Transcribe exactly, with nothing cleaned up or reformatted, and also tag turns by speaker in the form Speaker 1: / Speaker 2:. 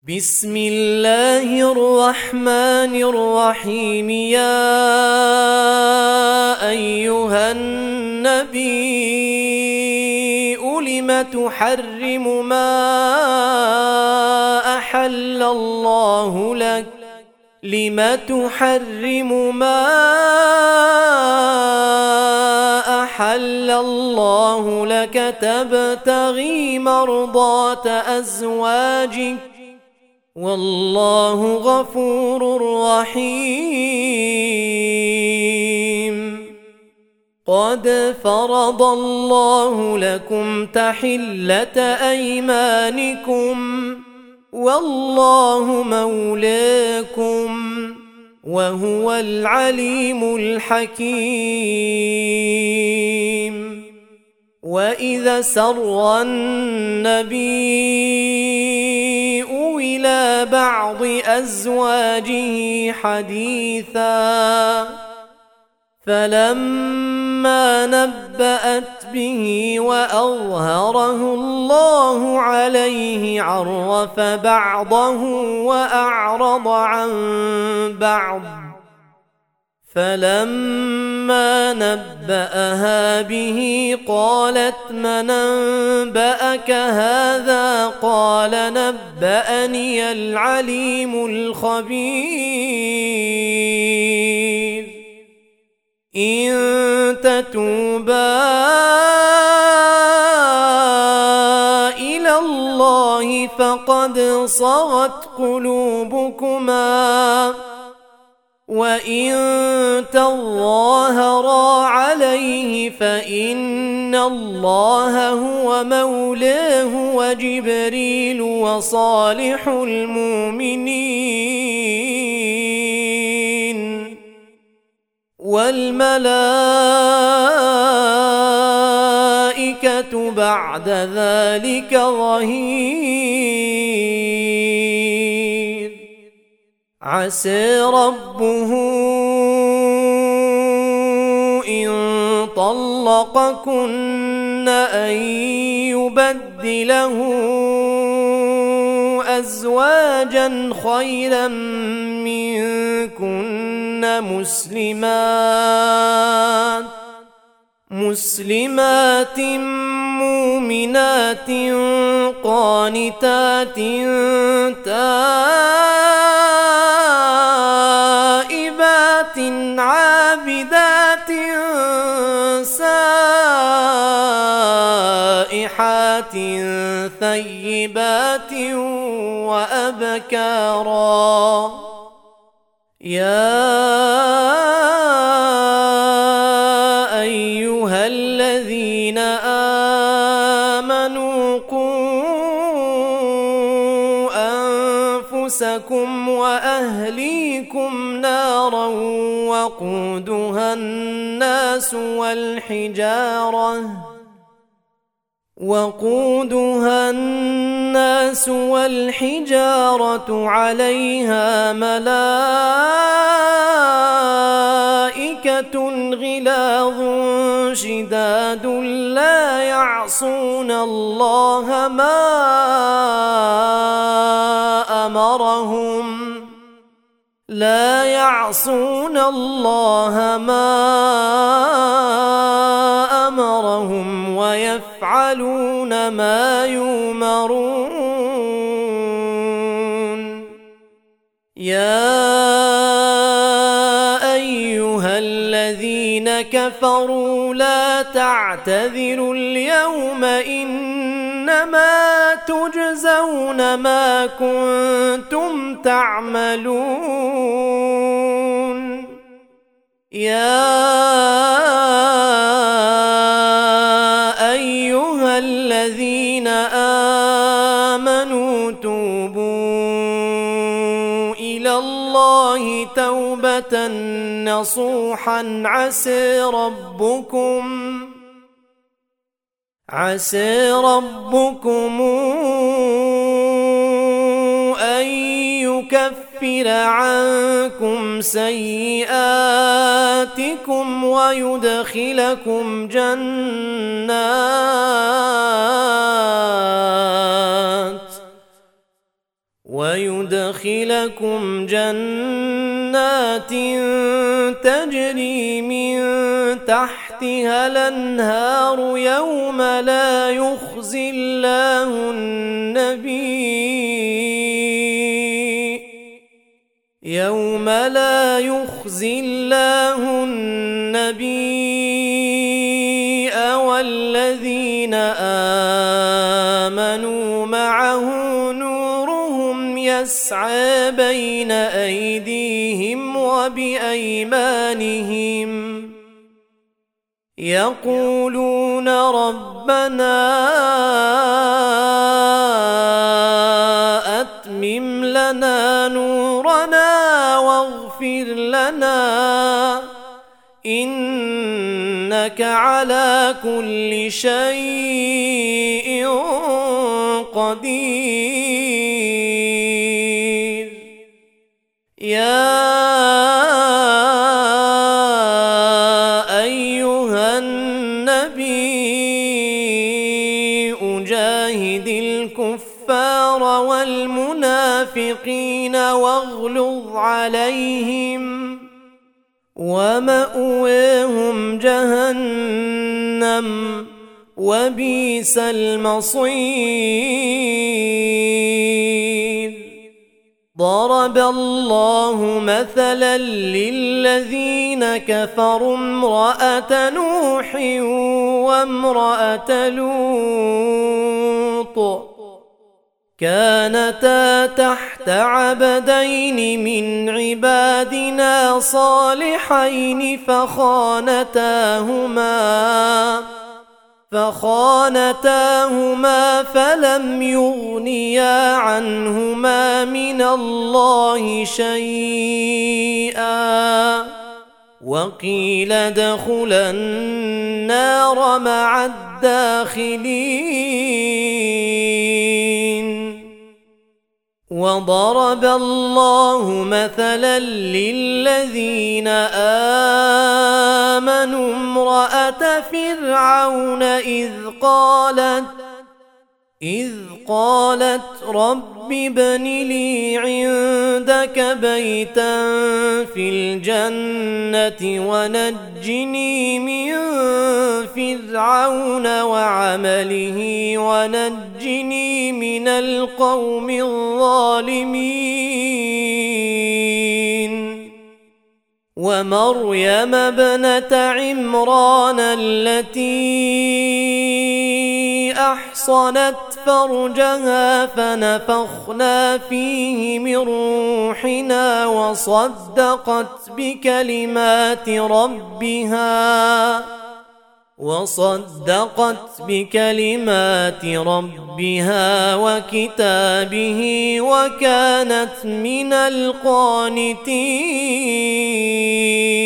Speaker 1: بسم الله الرحمن الرحيم. يا أيها النبي لم تحرم ما أحل الله لك لم تحرم ما أحل الله لك تبتغي مرضات أزواجك والله غفور رحيم. قد فرض الله لكم تحلة أيمانكم والله مولاكم وهو العليم الحكيم. وإذا سر النبي إلى بعض أزواجه حديثا فلما نبأت به وأظهره الله عليه عرف بعضه وأعرض عن بعض فلما نبأها به قالت من أنبأك هذا قال نبأني العليم الخبير. إن تتوبا إلى الله فقد صغت قلوبكما وإن تظاهرا عليه فإن الله هو مولاه وجبريل وصالح المؤمنين والملائكة بعد ذلك ظهير. عسى ربه إن طلقكن أن يبدله أزواجا خيرا منكن مسلمات مسلمات مؤمنات قانتات تائبات عابدات سائحات ثيبات وأبكارا. يا أيها الذين آمنوا قوا أنفسكم وأهليكم نارا وقودها الناس والحجارة وقودها الناس والحجارة عليها ملائكة غلاظ شداد لا يعصون الله ما أمرهم لا يعصون الله ما أمرهم ويفعلون ما يؤمرون. يا أيها الذين كفروا لا تعتذروا اليوم إنما تجزون ما كنتم تعملون. يا أيها الذين آمنوا توبوا إلى الله توبة نصوحا عسى ربكم عسى ربكم أن يكفر عنكم سيئاتكم ويدخلكم جنات ويدخلكم جنات تجري من تحتها الأنهار يوم لا يخزي الله النبي يوم لا يخزي الله النبي والذين آمنوا معه نورهم يسعى بين أيديهم وبأيمانهم يقولون ربنا أتمم لنا نورنا واغفر لنا إنك على كل شيء قدير. يا أيها النبي أجاهد الكفار والمنافقين واغلظ عليهم ومأواهم جهنم وبئس المصير. ضرب الله مثلا للذين كفروا امرأة نوح وامرأة لوط كانتا تحت عبدين من عبادنا صالحين فخانتاهما فخانتاهما فلم يغنيا عنهما من الله شيئا وقيل ادخلا النار مع الداخلين. وضرب الله مثلا للذين آمنوا امرأة فرعون إذ قالت إذ قالت رب ابن لي عندك بيتا في الجنة ونجني من فرعون وعمله ونجني من القوم الظالمين. ومريم ابنة عمران التي أحصنت فرجها فنفخنا فيه من روحنا وصدقت بكلمات ربها وصدقت بكلمات ربها وكتابه وكانت من القانتين.